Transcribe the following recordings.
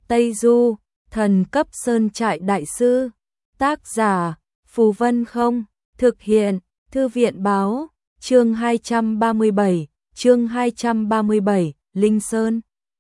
Tây Du, thần cấp sơn trại đại sư. Tác giả, Phù Vân Không. Thực hiện, Thư viện báo. Chương 237, Linh Sơn.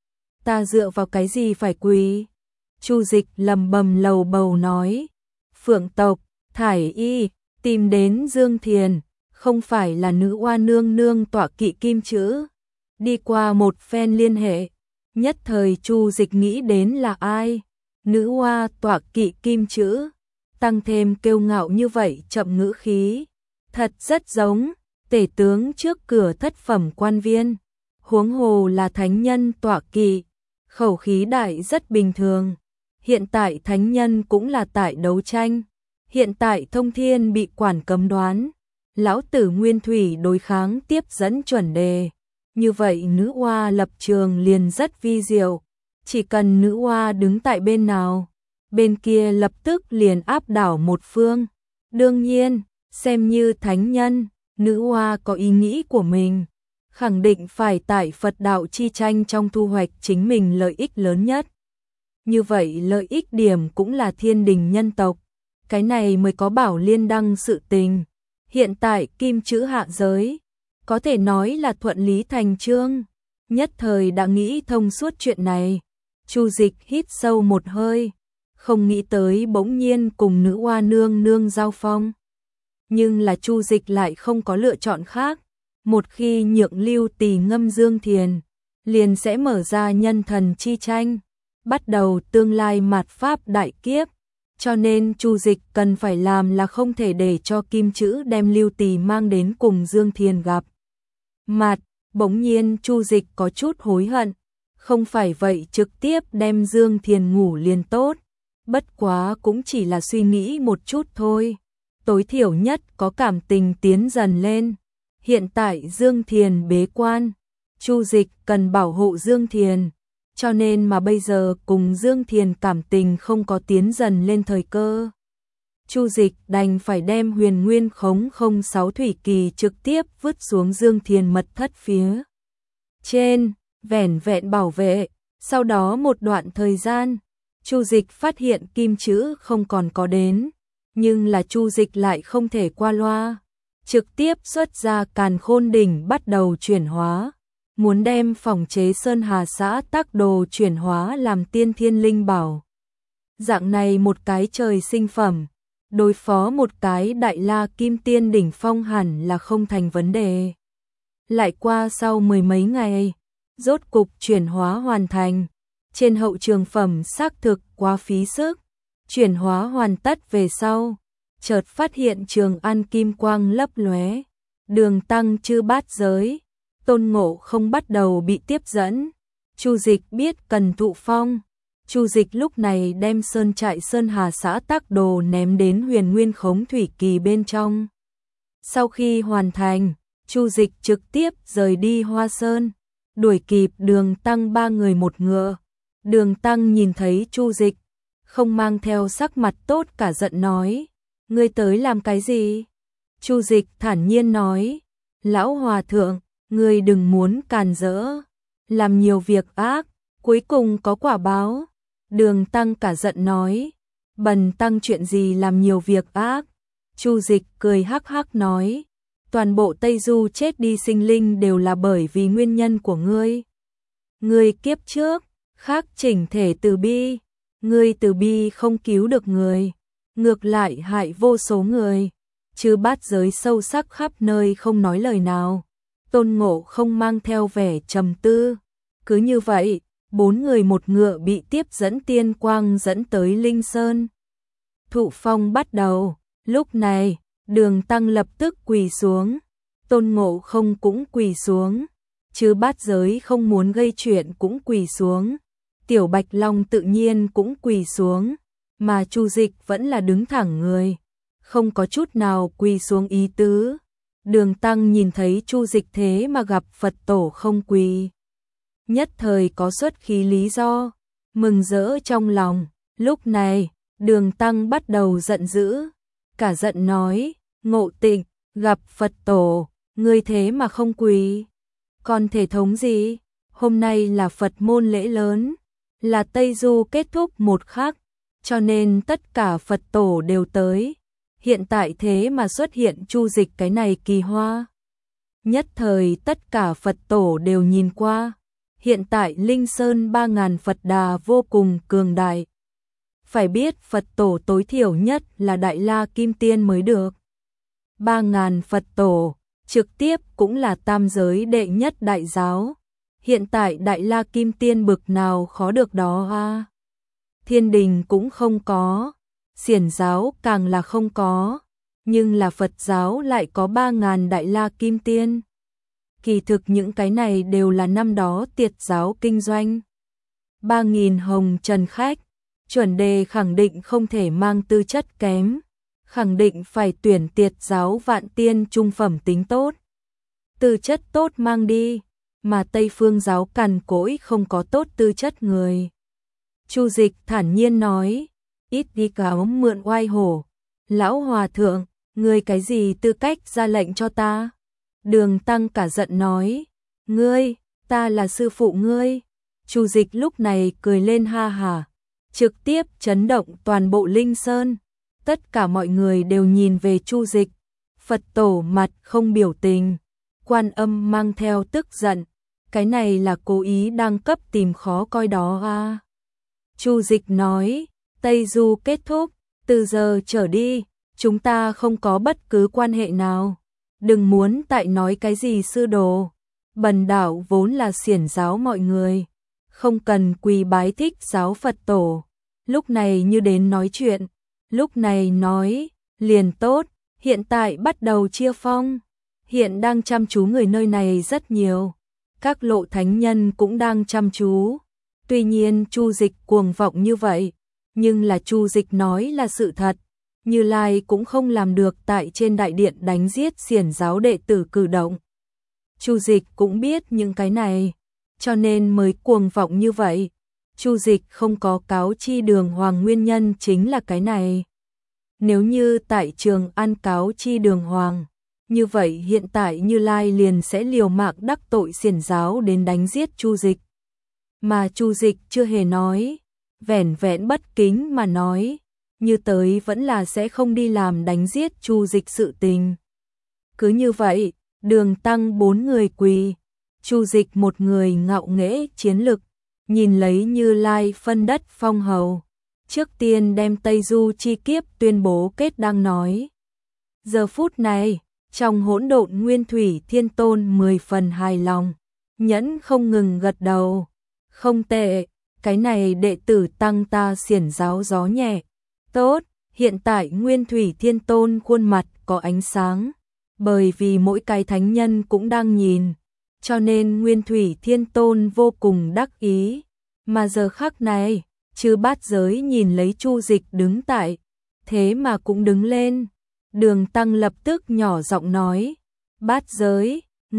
Ta dựa vào cái gì phải quý? Chu Dịch lầm bầm lầu bầu nói. Phượng tộc, Thải Y, tìm đến Dương Thiền, không phải là nữ oa nương nương tọa kỵ kim chữ. Đi qua một phen liên hệ, nhất thời Chu Dịch nghĩ đến là ai? Nữ oa tọa kỵ kim chữ, tăng thêm kiêu ngạo như vậy chậm ngữ khí, thật rất giống tể tướng trước cửa thất phẩm quan viên, huống hồ là thánh nhân tọa kỵ, khẩu khí đại rất bình thường. Hiện tại thánh nhân cũng là tại đấu tranh, hiện tại thông thiên bị quản cấm đoán, lão tử nguyên thủy đối kháng tiếp dẫn chuẩn đề. Như vậy nữ oa lập trường liền rất vi diệu, chỉ cần nữ oa đứng tại bên nào, bên kia lập tức liền áp đảo một phương. Đương nhiên, xem như thánh nhân, nữ oa có ý nghĩ của mình, khẳng định phải tại Phật đạo chi tranh trong thu hoạch chính mình lợi ích lớn nhất. Như vậy lợi ích điểm cũng là thiên đình nhân tộc, cái này mới có bảo liên đăng sự tình. Hiện tại kim chữ hạ giới, có thể nói là thuận lý thành chương, nhất thời đã nghĩ thông suốt chuyện này. Chu Dịch hít sâu một hơi, không nghĩ tới bỗng nhiên cùng nữ oa nương nương giao phong. Nhưng là Chu Dịch lại không có lựa chọn khác, một khi nhượng Lưu Tỳ ngâm Dương Thiền, liền sẽ mở ra nhân thần chi tranh, bắt đầu tương lai mạt pháp đại kiếp, cho nên Chu Dịch cần phải làm là không thể để cho kim chữ đem Lưu Tỳ mang đến cùng Dương Thiền gặp mặt. Bỗng nhiên Chu Dịch có chút hối hận, không phải vậy trực tiếp đem Dương Thiền ngủ liền tốt, bất quá cũng chỉ là suy nghĩ một chút thôi, tối thiểu nhất có cảm tình tiến dần lên. Hiện tại Dương Thiền bế quan, Chu Dịch cần bảo hộ Dương Thiền, cho nên mà bây giờ cùng Dương Thiền cảm tình không có tiến dần lên thời cơ. Chu Dịch đành phải đem Huyền Nguyên Khống 06 thủy kỳ trực tiếp vứt xuống Dương Thiền mật thất phía trên, vẻn vẹn bảo vệ. Sau đó một đoạn thời gian, Chu Dịch phát hiện kim chữ không còn có đến, nhưng là Chu Dịch lại không thể qua loa, trực tiếp xuất ra Càn Khôn đỉnh bắt đầu chuyển hóa, muốn đem phòng chế Sơn Hà xã tắc đồ chuyển hóa làm tiên thiên linh bảo. Dạng này một cái trời sinh phẩm, đối phó một cái đại la kim tiên đỉnh phong hẳn là không thành vấn đề. Lại qua sau mười mấy ngày, rốt cục chuyển hóa hoàn thành, trên hậu trường phẩm xác thực quá phí sức, chuyển hóa hoàn tất về sau, chợt phát hiện Trường An kim quang lấp lóe, Đường Tăng chư bát giới, Tôn Ngộ Không bắt đầu bị tiếp dẫn. Chu Dịch biết cần thụ phong, Chu Dịch lúc này đem sơn trại Sơn Hà xã tắc đồ ném đến Huyền Nguyên Khống thủy kỳ bên trong. Sau khi hoàn thành, Chu Dịch trực tiếp rời đi Hoa Sơn, đuổi kịp Đường Tăng ba người một ngựa. Đường Tăng nhìn thấy Chu Dịch, không mang theo sắc mặt tốt cả giận nói, ngươi tới làm cái gì? Chu Dịch thản nhiên nói, lão hòa thượng, ngươi đừng muốn càn rỡ, làm nhiều việc ác, cuối cùng có quả báo. Đường Tăng cả giận nói, bần tăng chuyện gì làm nhiều việc ác? Chu Dịch cười hắc hắc nói, toàn bộ Tây Du chết đi sinh linh đều là bởi vì nguyên nhân của ngươi. Ngươi kiếp trước, khác chỉnh thể từ bi, ngươi từ bi không cứu được người, ngược lại hại vô số người, chư bát giới sâu sắc khắp nơi không nói lời nào. Tôn Ngộ Không mang theo vẻ trầm tư, cứ như vậy, bốn người một ngựa bị tiếp dẫn tiên quang dẫn tới Linh Sơn. Thụ phong bắt đầu, lúc này, Đường Tăng lập tức quỳ xuống, Tôn Ngộ Không cũng quỳ xuống, chư bát giới không muốn gây chuyện cũng quỳ xuống, Tiểu Bạch Long tự nhiên cũng quỳ xuống, mà Chu Dịch vẫn là đứng thẳng người, không có chút nào quỳ xuống ý tứ. Đường Tăng nhìn thấy Chu Dịch thế mà gặp Phật tổ không quỳ, nhất thời có xuất khí lý do, mừng rỡ trong lòng. Lúc này, Đường Tăng bắt đầu giận dữ, cả giận nói, Ngộ Tịnh, gặp Phật tổ, ngươi thế mà không quỳ, còn thể thống gì? Hôm nay là Phật môn lễ lớn, là Tây Du kết thúc một khắc, cho nên tất cả Phật tổ đều tới. Hiện tại thế mà xuất hiện Chu Dịch cái này kỳ hoa. Nhất thời tất cả Phật tổ đều nhìn qua. Hiện tại Linh Sơn 3.000 Phật Đà vô cùng cường đại. Phải biết Phật tổ tối thiểu nhất là Đại La Kim Tiên mới được. 3.000 Phật tổ, trực tiếp cũng là tam giới đệ nhất đại giáo. Hiện tại Đại La Kim Tiên bực nào khó được đó a. Thiên đình cũng không có, Xiển giáo càng là không có, nhưng là Phật giáo lại có 3.000 Đại La Kim Tiên. Kỳ thực những cái này đều là năm đó Tiệt giáo kinh doanh. 3.000 hồng trần khách, chuẩn đề khẳng định không thể mang tư chất kém, khẳng định phải tuyển Tiệt giáo vạn tiên trung phẩm tính tốt. Tư chất tốt mang đi, mà Tây Phương giáo cằn cỗi không có tốt tư chất người. Chu Dịch thản nhiên nói, ít đi cáo mượn oai hổ. Lão hòa thượng, ngươi cái gì tư cách ra lệnh cho ta? Đường Tăng cả giận nói, ngươi, ta là sư phụ ngươi. Chu Dịch lúc này cười lên ha hả, trực tiếp chấn động toàn bộ Linh Sơn. Tất cả mọi người đều nhìn về Chu Dịch. Phật tổ mặt không biểu tình, Quan Âm mang theo tức giận, cái này là cố ý đang cấp tìm khó coi đó a. Chu Dịch nói, Tây Du kết thúc, từ giờ trở đi, chúng ta không có bất cứ quan hệ nào. Đừng muốn tại nói cái gì sư đồ. Bần đạo vốn là xiển giáo mọi người, không cần quỳ bái thích giáo Phật tổ. Lúc này như đến nói chuyện, lúc này nói, liền tốt, hiện tại bắt đầu chia phong. Hiện đang chăm chú người nơi này rất nhiều, các lộ thánh nhân cũng đang chăm chú. Tuy nhiên Chu Dịch cuồng vọng như vậy, nhưng là Chu Dịch nói là sự thật. Như Lai cũng không làm được tại trên đại điện đánh giết xiển giáo đệ tử cử động. Chu Dịch cũng biết những cái này, cho nên mới cuồng vọng như vậy. Chu Dịch không có cáo chi Đường Hoàng nguyên nhân chính là cái này. Nếu như tại Trường An cáo chi Đường Hoàng, như vậy hiện tại Như Lai liền sẽ liều mạng đắc tội xiển giáo đến đánh giết Chu Dịch. Mà Chu Dịch chưa hề nói, vẻn vẹn bất kính mà nói, như tới vẫn là sẽ không đi làm đánh giết Chu Dịch sự tình. Cứ như vậy, Đường Tăng 4 người quỳ, Chu Dịch một người ngạo nghễ chiến lực, nhìn lấy Như Lai phân đất phong hầu. Trước tiên đem Tây Du chi kiếp tuyên bố kết đang nói. Giờ phút này, trong hỗn độn Nguyên Thủy Thiên Tôn 10 phần hài lòng, nhẫn không ngừng gật đầu. Không tệ, cái này đệ tử Tăng ta xiển giáo gió nhẹ. Tốt, hiện tại Nguyên Thủy Thiên Tôn khuôn mặt có ánh sáng, bởi vì mỗi cái thánh nhân cũng đang nhìn, cho nên Nguyên Thủy Thiên Tôn vô cùng đắc ý. Mà giờ khắc này, chư bát giới nhìn lấy Chu Dịch đứng tại, thế mà cũng đứng lên. Đường Tăng lập tức nhỏ giọng nói, bát giới,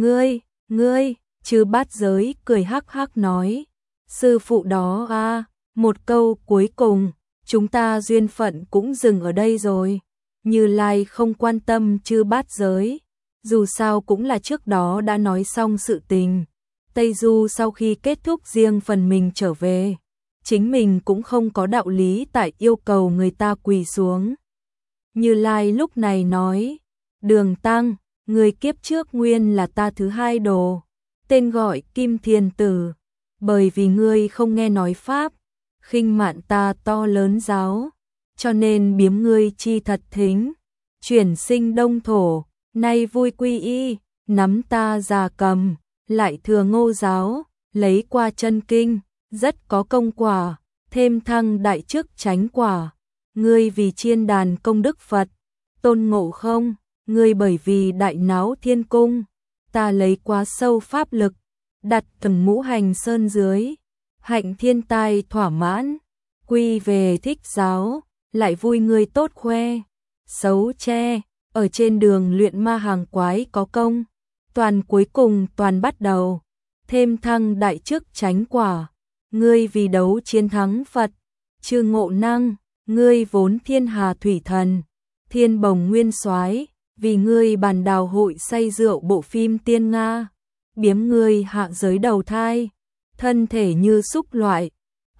ngươi, chư bát giới cười hắc hắc nói, sư phụ đó a, một câu cuối cùng, chúng ta duyên phận cũng dừng ở đây rồi. Như Lai không quan tâm chư bát giới, dù sao cũng là trước đó đã nói xong sự tình. Tây Du sau khi kết thúc riêng phần mình trở về, chính mình cũng không có đạo lý tại yêu cầu người ta quỳ xuống. Như Lai lúc này nói, Đường Tăng, người kiếp trước nguyên là ta thứ hai đồ, tên gọi Kim Thiền Tử, bởi vì ngươi không nghe nói Pháp, khinh mạn ta to lớn giáo, cho nên biếm ngươi chi thật thính, chuyển sinh đông thổ, nay vui quy y, nắm ta già cầm, lại thừa Ngô giáo, lấy qua chân kinh, rất có công quả, thêm thăng đại chức chánh quả. Ngươi vì chiên đàn công đức Phật, Tôn Ngộ Không, ngươi bởi vì đại náo thiên cung, ta lấy quá sâu pháp lực, đặt từng ngũ hành sơn dưới, hạnh thiên tai thỏa mãn, quy về thích giáo, lại vui ngươi tốt khoe, xấu che, ở trên đường luyện ma hàng quái có công, toàn cuối cùng toàn bắt đầu, thêm thăng đại chức chánh quả, ngươi vì đấu chiến thắng Phật, chư ngộ năng, ngươi vốn thiên hà thủy thần, thiên bồng nguyên soái, vì ngươi bàn đào hội say rượu bộ phim tiên Nga, biếm ngươi hạ giới đầu thai, thân thể như súc loại,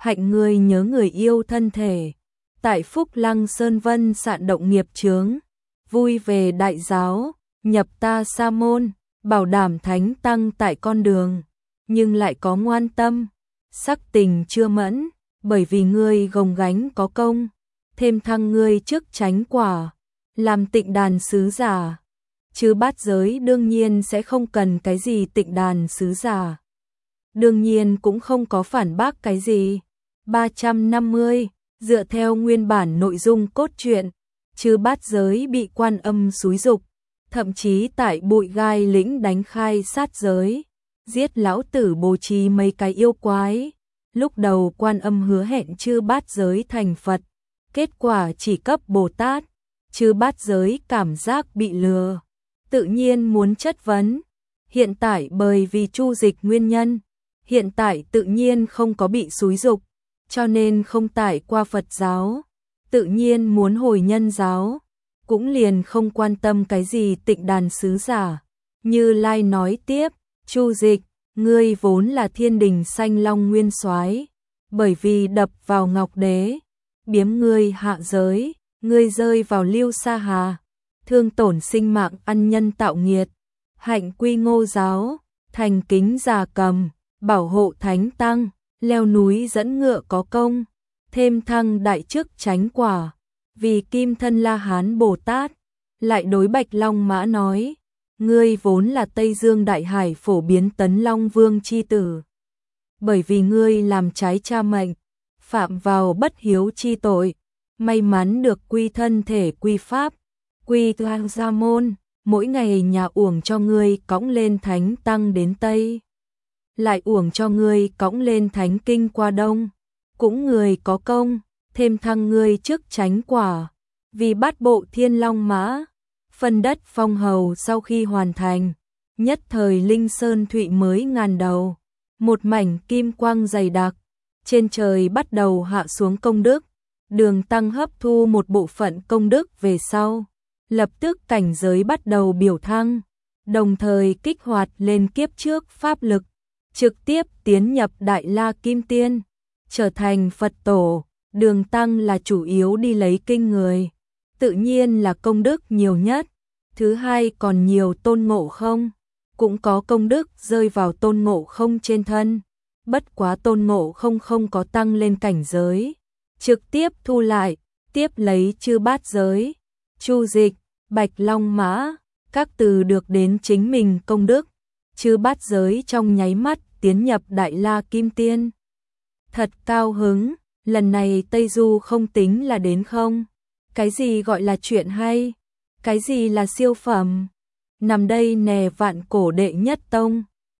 hạnh ngươi nhớ người yêu thân thể. Tại Phúc Lăng Sơn Vân sạn động nghiệp chướng, vui về đại giáo, nhập ta sa môn, bảo đảm thánh tăng tại con đường, nhưng lại có ngoan tâm, sắc tình chưa mẫn, bởi vì ngươi gồng gánh có công, thêm thăng ngươi trước chánh quả, làm tịnh đàn sứ giả. Chứ bát giới đương nhiên sẽ không cần cái gì tịnh đàn sứ giả. Đương nhiên cũng không có phản bác cái gì. 350, dựa theo nguyên bản nội dung cốt truyện, Chư Bát Giới bị Quan Âm xúi giục, thậm chí tại Bụi Gai lĩnh đánh khai sát giới, giết lão tử bố trí mấy cái yêu quái. Lúc đầu Quan Âm hứa hẹn Chư Bát Giới thành Phật, kết quả chỉ cấp Bồ Tát. Chư Bát Giới cảm giác bị lừa, tự nhiên muốn chất vấn. Hiện tại bởi vì Chu Dịch nguyên nhân, hiện tại tự nhiên không có bị xúi giục, cho nên không tải qua Phật giáo, tự nhiên muốn hồi nhân giáo, cũng liền không quan tâm cái gì tịnh đàn sứ giả. Như Lai nói tiếp, Chu Dịch, ngươi vốn là thiên đình Sanh Long nguyên soái, bởi vì đập vào Ngọc Đế, biếm ngươi hạ giới, ngươi rơi vào Lưu Sa Hà, thương tổn sinh mạng ăn nhân tạo nghiệt, hạnh quy Ngô giáo, thành kính già cầm, bảo hộ thánh tăng, leo núi dẫn ngựa có công, thêm thăng đại chức chánh quả, vì kim thân La Hán Bồ Tát. Lại đối Bạch Long Mã nói, ngươi vốn là Tây Dương Đại Hải phổ biến Tấn Long Vương chi tử, bởi vì ngươi làm trái cha mệnh, phạm vào bất hiếu chi tội, may mắn được quy thân thể quy pháp, quy Hoàng Gia Môn, mỗi ngày nhà uổng cho ngươi cõng lên thánh tăng đến Tây, lại uổng cho ngươi cõng lên thánh kinh qua Đông, cũng người có công, thêm thăng ngươi chức chánh quả, vì bát bộ Thiên Long Mã, phân đất phong hầu sau khi hoàn thành, nhất thời Linh Sơn Thụy mới ngàn đầu, một mảnh kim quang dày đặc, trên trời bắt đầu hạ xuống công đức, Đường Tăng hấp thu một bộ phận công đức về sau, lập tức cảnh giới bắt đầu biểu thăng, đồng thời kích hoạt lên kiếp trước pháp lực, trực tiếp tiến nhập Đại La Kim Tiên, trở thành Phật tổ. Đường Tăng là chủ yếu đi lấy kinh người, tự nhiên là công đức nhiều nhất. Thứ hai còn nhiều Tôn Ngộ Không, cũng có công đức rơi vào Tôn Ngộ Không trên thân. Bất quá Tôn Ngộ Không không có tăng lên cảnh giới, trực tiếp thu lại, tiếp lấy Chư Bát Giới, Chu Dịch, Bạch Long Mã, các từ được đến chính mình công đức. Chư Bát Giới trong nháy mắt tiến nhập Đại La Kim Tiên. Thật cao hứng, lần này Tây Du không tính là đến không. Cái gì gọi là chuyện hay? Cái gì là siêu phẩm? Nằm đây nè vạn cổ đệ nhất tông.